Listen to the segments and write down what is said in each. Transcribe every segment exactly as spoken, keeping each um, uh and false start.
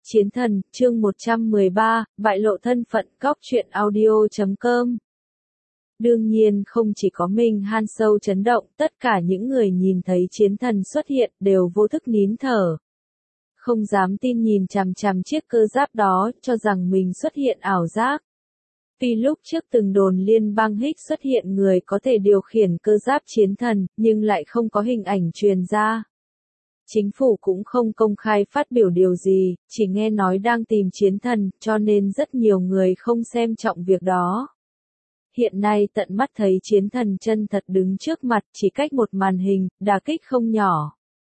Chiến thần, chương một trăm mười ba, bại lộ thân phận, góc truyện audio chấm com. Đương nhiên không chỉ có mình Han Sâu chấn động, tất cả những người nhìn thấy chiến thần xuất hiện đều vô thức nín thở. Không dám tin nhìn chằm chằm chiếc cơ giáp đó, cho rằng mình xuất hiện ảo giác. Tuy lúc trước từng đồn liên bang Higgs xuất hiện người có thể điều khiển cơ giáp chiến thần, nhưng lại không có hình ảnh truyền ra. Chính phủ cũng không công khai phát biểu điều gì, chỉ nghe nói đang tìm chiến thần, cho nên rất nhiều người không xem trọng việc đó. Hiện nay tận mắt thấy chiến thần chân thật đứng trước mặt, chỉ cách một màn hình, đả kích không nhỏ.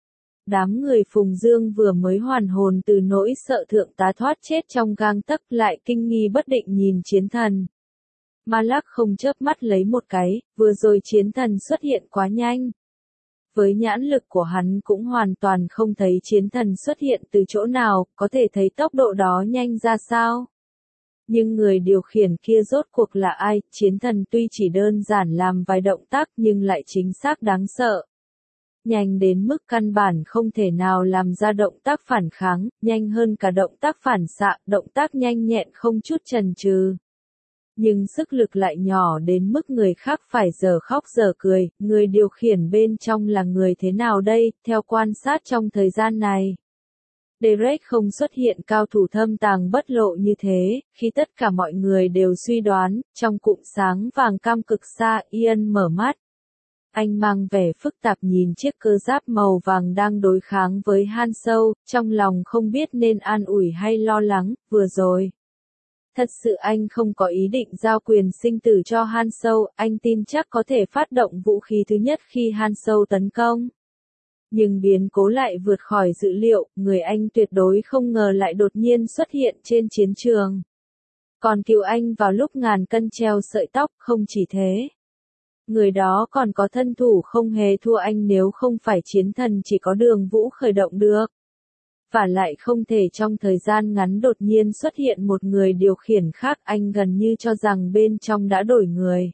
Đám người Phùng Dương vừa mới hoàn hồn từ nỗi sợ thượng tá thoát chết trong gang tấc lại kinh nghi bất định nhìn chiến thần. Malak không chớp mắt lấy một cái, vừa rồi chiến thần xuất hiện quá nhanh. Với nhãn lực của hắn cũng hoàn toàn không thấy chiến thần xuất hiện từ chỗ nào, có thể thấy tốc độ đó nhanh ra sao. Nhưng người điều khiển kia rốt cuộc là ai? Chiến thần tuy chỉ đơn giản làm vài động tác nhưng lại chính xác đáng sợ. Nhanh đến mức căn bản không thể nào làm ra động tác phản kháng, nhanh hơn cả động tác phản xạ, động tác nhanh nhẹn không chút chần chừ. Nhưng sức lực lại nhỏ đến mức người khác phải giờ khóc giờ cười, người điều khiển bên trong là người thế nào đây, theo quan sát trong thời gian này. Derek không xuất hiện cao thủ thâm tàng bất lộ như thế, khi tất cả mọi người đều suy đoán, trong cụm sáng vàng cam cực xa, Ian mở mắt. Anh mang vẻ phức tạp nhìn chiếc cơ giáp màu vàng đang đối kháng với Han Sâu, trong lòng không biết nên an ủi hay lo lắng, vừa rồi. Thật sự anh không có ý định giao quyền sinh tử cho Han Sâu, anh tin chắc có thể phát động vũ khí thứ nhất khi Han Sâu tấn công. Nhưng biến cố lại vượt khỏi dự liệu, người anh tuyệt đối không ngờ lại đột nhiên xuất hiện trên chiến trường. Còn cứu anh vào lúc ngàn cân treo sợi tóc, không chỉ thế. Người đó còn có thân thủ không hề thua anh nếu không phải chiến thần chỉ có Đường Vũ khởi động được. Và lại không thể trong thời gian ngắn đột nhiên xuất hiện một người điều khiển khác, anh gần như cho rằng bên trong đã đổi người.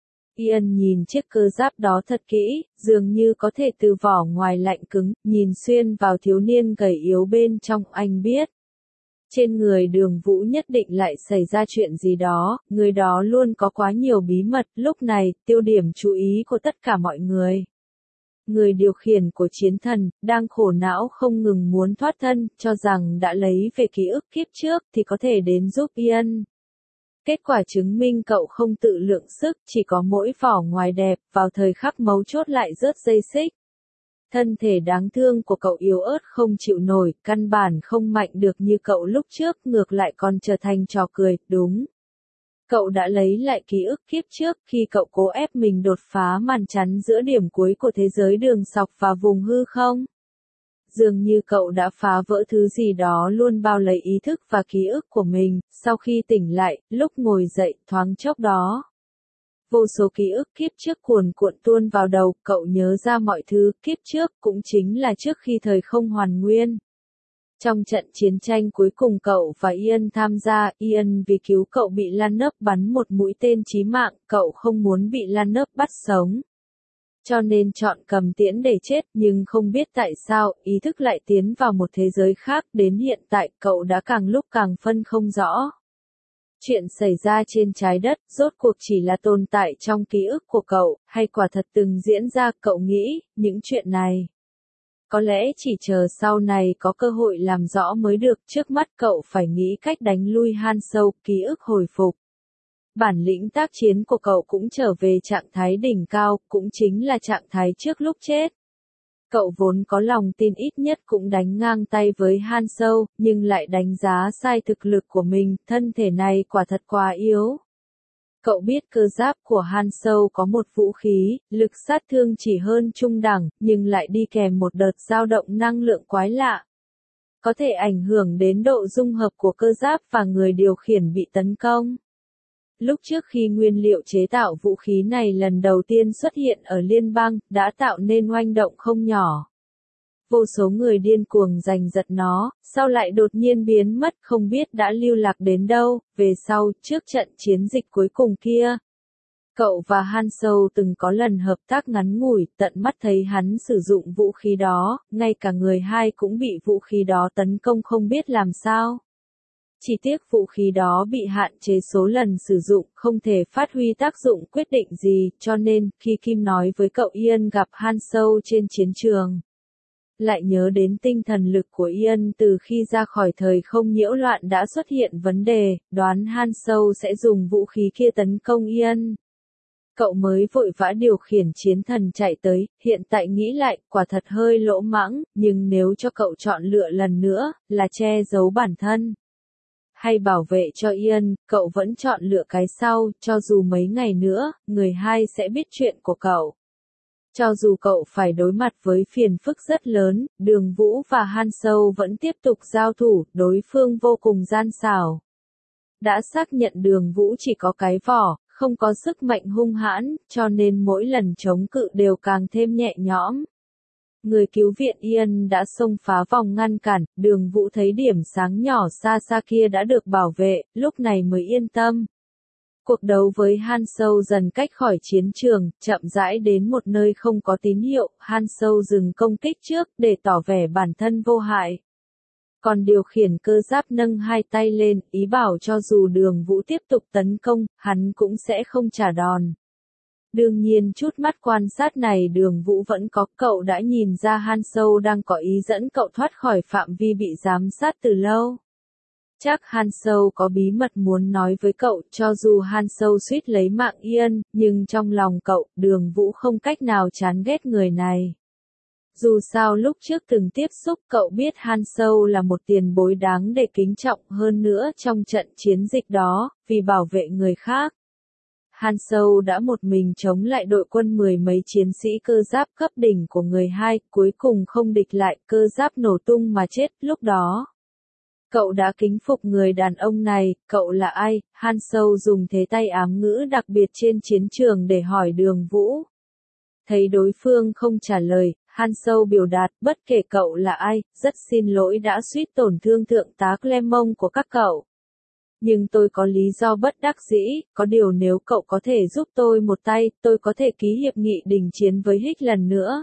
Ian nhìn chiếc cơ giáp đó thật kỹ, dường như có thể từ vỏ ngoài lạnh cứng, nhìn xuyên vào thiếu niên gầy yếu bên trong, anh biết. Trên người Đường Vũ nhất định lại xảy ra chuyện gì đó, người đó luôn có quá nhiều bí mật, lúc này, tiêu điểm chú ý của tất cả mọi người. Người điều khiển của chiến thần, đang khổ não không ngừng muốn thoát thân, cho rằng đã lấy về ký ức kiếp trước thì có thể đến giúp Ian. Kết quả chứng minh cậu không tự lượng sức, chỉ có mỗi vỏ ngoài đẹp, vào thời khắc mấu chốt lại rớt dây xích. Thân thể đáng thương của cậu yếu ớt không chịu nổi, căn bản không mạnh được như cậu lúc trước, ngược lại còn trở thành trò cười, đúng. Cậu đã lấy lại ký ức kiếp trước khi cậu cố ép mình đột phá màn chắn giữa điểm cuối của thế giới đường sọc và vùng hư không? Dường như cậu đã phá vỡ thứ gì đó luôn bao lấy ý thức và ký ức của mình, sau khi tỉnh lại, lúc ngồi dậy, thoáng chốc đó. Vô số ký ức kiếp trước cuồn cuộn tuôn vào đầu, cậu nhớ ra mọi thứ, kiếp trước cũng chính là trước khi thời không hoàn nguyên. Trong trận chiến tranh cuối cùng cậu và Ian tham gia, Ian vì cứu cậu bị Lanop bắn một mũi tên chí mạng, cậu không muốn bị Lanop bắt sống. Cho nên chọn cầm tiễn để chết, nhưng không biết tại sao, ý thức lại tiến vào một thế giới khác, đến hiện tại, cậu đã càng lúc càng phân không rõ. Chuyện xảy ra trên trái đất, rốt cuộc chỉ là tồn tại trong ký ức của cậu, hay quả thật từng diễn ra, cậu nghĩ, những chuyện này. Có lẽ chỉ chờ sau này có cơ hội làm rõ mới được, trước mắt cậu phải nghĩ cách đánh lui Han Sâu, ký ức hồi phục. Bản lĩnh tác chiến của cậu cũng trở về trạng thái đỉnh cao, cũng chính là trạng thái trước lúc chết. Cậu vốn có lòng tin ít nhất cũng đánh ngang tay với Han Sâu, nhưng lại đánh giá sai thực lực của mình, thân thể này quả thật quá yếu. Cậu biết cơ giáp của Han Sâu có một vũ khí, lực sát thương chỉ hơn trung đẳng, nhưng lại đi kèm một đợt dao động năng lượng quái lạ. Có thể ảnh hưởng đến độ dung hợp của cơ giáp và người điều khiển bị tấn công. Lúc trước khi nguyên liệu chế tạo vũ khí này lần đầu tiên xuất hiện ở liên bang, đã tạo nên oanh động không nhỏ. Vô số người điên cuồng giành giật nó, sau lại đột nhiên biến mất không biết đã lưu lạc đến đâu, về sau, trước trận chiến dịch cuối cùng kia. Cậu và Han Sâu từng có lần hợp tác ngắn ngủi, tận mắt thấy hắn sử dụng vũ khí đó, ngay cả người hai cũng bị vũ khí đó tấn công không biết làm sao. Chỉ tiếc vũ khí đó bị hạn chế số lần sử dụng, không thể phát huy tác dụng quyết định gì, cho nên, khi Kim nói với cậu Ian gặp Han Sâu trên chiến trường, lại nhớ đến tinh thần lực của Ian từ khi ra khỏi thời không nhiễu loạn đã xuất hiện vấn đề, đoán Han Sâu sẽ dùng vũ khí kia tấn công Ian. Cậu mới vội vã điều khiển chiến thần chạy tới, hiện tại nghĩ lại, quả thật hơi lỗ mãng, nhưng nếu cho cậu chọn lựa lần nữa, là che giấu bản thân hay bảo vệ cho Ian, cậu vẫn chọn lựa cái sau, cho dù mấy ngày nữa, người hai sẽ biết chuyện của cậu. Cho dù cậu phải đối mặt với phiền phức rất lớn, Đường Vũ và Han Sâu vẫn tiếp tục giao thủ, đối phương vô cùng gian xảo. Đã xác nhận Đường Vũ chỉ có cái vỏ, không có sức mạnh hung hãn, cho nên mỗi lần chống cự đều càng thêm nhẹ nhõm. Người cứu viện Ian đã xông phá vòng ngăn cản, Đường Vũ thấy điểm sáng nhỏ xa xa kia đã được bảo vệ, lúc này mới yên tâm. Cuộc đấu với Han Sâu dần cách khỏi chiến trường, chậm rãi đến một nơi không có tín hiệu, Han Sâu dừng công kích trước để tỏ vẻ bản thân vô hại. Còn điều khiển cơ giáp nâng hai tay lên, ý bảo cho dù Đường Vũ tiếp tục tấn công, hắn cũng sẽ không trả đòn. Đương nhiên chút mắt quan sát này Đường Vũ vẫn có, cậu đã nhìn ra Han Sâu đang có ý dẫn cậu thoát khỏi phạm vi bị giám sát từ lâu. Chắc Han Sâu có bí mật muốn nói với cậu, cho dù Han Sâu suýt lấy mạng Ian, nhưng trong lòng cậu, Đường Vũ không cách nào chán ghét người này. Dù sao lúc trước từng tiếp xúc cậu biết Han Sâu là một tiền bối đáng để kính trọng, hơn nữa trong trận chiến dịch đó, vì bảo vệ người khác. Han Sâu đã một mình chống lại đội quân mười mấy chiến sĩ cơ giáp cấp đỉnh của người hai, cuối cùng không địch lại, cơ giáp nổ tung mà chết, lúc đó. Cậu đã kính phục người đàn ông này, cậu là ai? Han Sâu dùng thế tay ám ngữ đặc biệt trên chiến trường để hỏi Đường Vũ. Thấy đối phương không trả lời, Han Sâu biểu đạt, bất kể cậu là ai, rất xin lỗi đã suýt tổn thương thượng tá Clement của các cậu. Nhưng tôi có lý do bất đắc dĩ, có điều nếu cậu có thể giúp tôi một tay, tôi có thể ký hiệp nghị đình chiến với Hích lần nữa.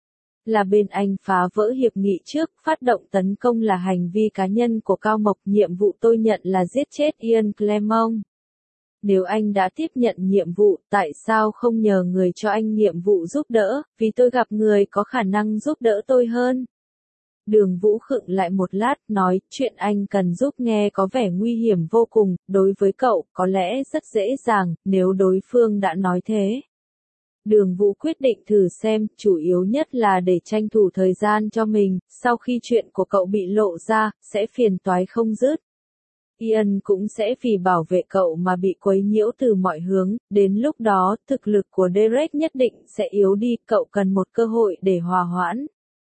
Là bên anh phá vỡ hiệp nghị trước, phát động tấn công là hành vi cá nhân của Cao Mộc, nhiệm vụ tôi nhận là giết chết Ian Clement. Nếu anh đã tiếp nhận nhiệm vụ, tại sao không nhờ người cho anh nhiệm vụ giúp đỡ, vì tôi gặp người có khả năng giúp đỡ tôi hơn. Đường Vũ khựng lại một lát, nói, chuyện anh cần giúp nghe có vẻ nguy hiểm vô cùng, đối với cậu, có lẽ rất dễ dàng, nếu đối phương đã nói thế. Đường Vũ quyết định thử xem, chủ yếu nhất là để tranh thủ thời gian cho mình, sau khi chuyện của cậu bị lộ ra, sẽ phiền toái không dứt. Ian cũng sẽ vì bảo vệ cậu mà bị quấy nhiễu từ mọi hướng, đến lúc đó, thực lực của Derek nhất định sẽ yếu đi, cậu cần một cơ hội để hòa hoãn.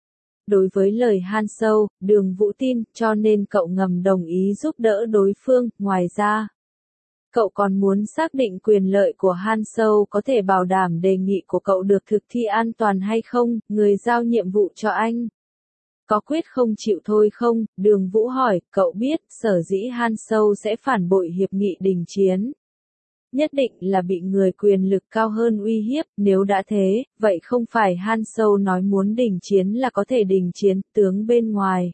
Đối với lời Han Sâu, Đường Vũ tin, cho nên cậu ngầm đồng ý giúp đỡ đối phương, ngoài ra. Cậu còn muốn xác định quyền lợi của Han Sâu có thể bảo đảm đề nghị của cậu được thực thi an toàn hay không, người giao nhiệm vụ cho anh. Có quyết không chịu thôi không? Đường Vũ hỏi, cậu biết, sở dĩ Han Sâu sẽ phản bội hiệp nghị đình chiến. Nhất định là bị người quyền lực cao hơn uy hiếp, nếu đã thế, vậy không phải Han Sâu nói muốn đình chiến là có thể đình chiến, tướng bên ngoài.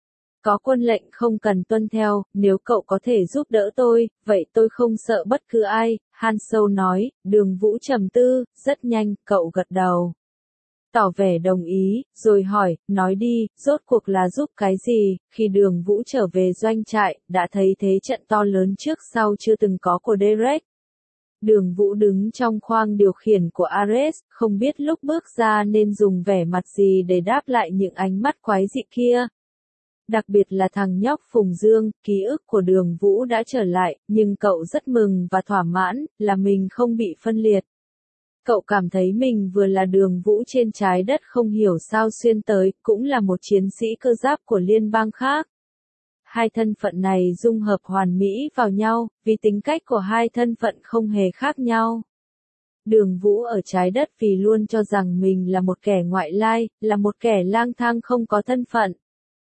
Có quân lệnh không cần tuân theo, nếu cậu có thể giúp đỡ tôi, vậy tôi không sợ bất cứ ai, Han Sâu nói. Đường Vũ trầm tư, rất nhanh, cậu gật đầu. Tỏ vẻ đồng ý, rồi hỏi, nói đi, rốt cuộc là giúp cái gì? Khi Đường Vũ trở về doanh trại, đã thấy thế trận to lớn trước sau chưa từng có của Derek. Đường Vũ đứng trong khoang điều khiển của Ares, không biết lúc bước ra nên dùng vẻ mặt gì để đáp lại những ánh mắt quái dị kia. Đặc biệt là thằng nhóc Phùng Dương, ký ức của Đường Vũ đã trở lại, nhưng cậu rất mừng và thỏa mãn, là mình không bị phân liệt. Cậu cảm thấy mình vừa là Đường Vũ trên trái đất không hiểu sao xuyên tới, cũng là một chiến sĩ cơ giáp của liên bang khác. Hai thân phận này dung hợp hoàn mỹ vào nhau, vì tính cách của hai thân phận không hề khác nhau. Đường Vũ ở trái đất vì luôn cho rằng mình là một kẻ ngoại lai, là một kẻ lang thang không có thân phận.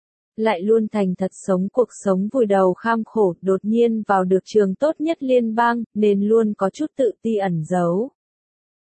Lại luôn thành thật sống cuộc sống vùi đầu kham khổ, đột nhiên vào được trường tốt nhất liên bang, nên luôn có chút tự ti ẩn giấu.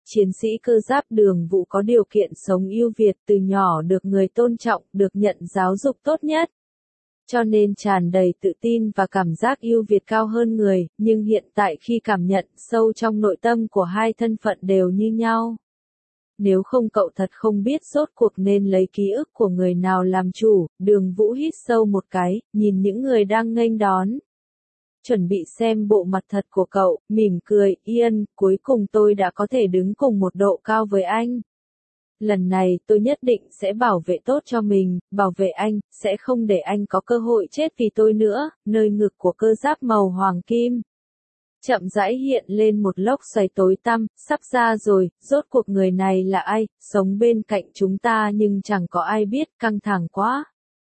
Chiến sĩ cơ giáp Đường Vũ có điều kiện sống ưu việt, từ nhỏ được người tôn trọng, được nhận giáo dục tốt nhất. Cho nên tràn đầy tự tin và cảm giác ưu việt cao hơn người, nhưng hiện tại khi cảm nhận sâu trong nội tâm của hai thân phận đều như nhau. Nếu không cậu thật không biết rốt cuộc nên lấy ký ức của người nào làm chủ. Đường Vũ hít sâu một cái, nhìn những người đang nghênh đón. Chuẩn bị xem bộ mặt thật của cậu, mỉm cười, Ian, cuối cùng tôi đã có thể đứng cùng một độ cao với anh. Lần này tôi nhất định sẽ bảo vệ tốt cho mình, bảo vệ anh, sẽ không để anh có cơ hội chết vì tôi nữa. Nơi ngực của cơ giáp màu hoàng kim chậm rãi hiện lên một lốc xoáy tối tăm, sắp ra rồi, rốt cuộc người này là ai, sống bên cạnh chúng ta nhưng chẳng có ai biết, căng thẳng quá.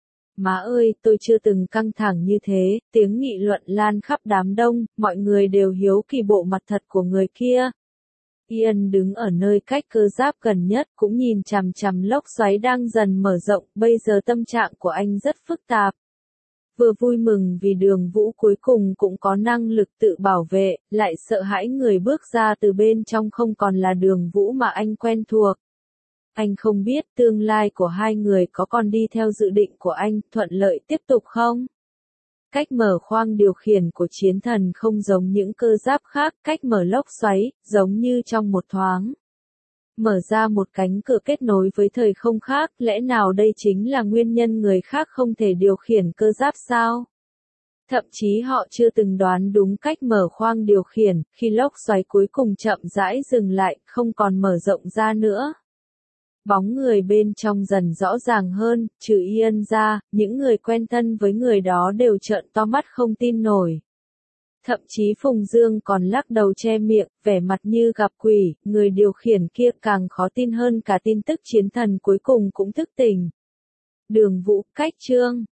Má ơi, tôi chưa từng căng thẳng như thế, tiếng nghị luận lan khắp đám đông, mọi người đều hiếu kỳ bộ mặt thật của người kia. Ian đứng ở nơi cách cơ giáp gần nhất cũng nhìn chằm chằm lốc xoáy đang dần mở rộng, bây giờ tâm trạng của anh rất phức tạp. Vừa vui mừng vì Đường Vũ cuối cùng cũng có năng lực tự bảo vệ, lại sợ hãi người bước ra từ bên trong không còn là Đường Vũ mà anh quen thuộc. Anh không biết tương lai của hai người có còn đi theo dự định của anh, thuận lợi tiếp tục không? Cách mở khoang điều khiển của chiến thần không giống những cơ giáp khác, cách mở lốc xoáy, giống như trong một thoáng. Mở ra một cánh cửa kết nối với thời không khác, lẽ nào đây chính là nguyên nhân người khác không thể điều khiển cơ giáp sao? Thậm chí họ chưa từng đoán đúng cách mở khoang điều khiển, khi lốc xoáy cuối cùng chậm rãi dừng lại, không còn mở rộng ra nữa. Bóng người bên trong dần rõ ràng hơn, trừ Ian ra, những người quen thân với người đó đều trợn to mắt không tin nổi. Thậm chí Phùng Dương còn lắc đầu che miệng, vẻ mặt như gặp quỷ, người điều khiển kia càng khó tin hơn cả tin tức chiến thần cuối cùng cũng thức tỉnh. Đường Vũ, cách chương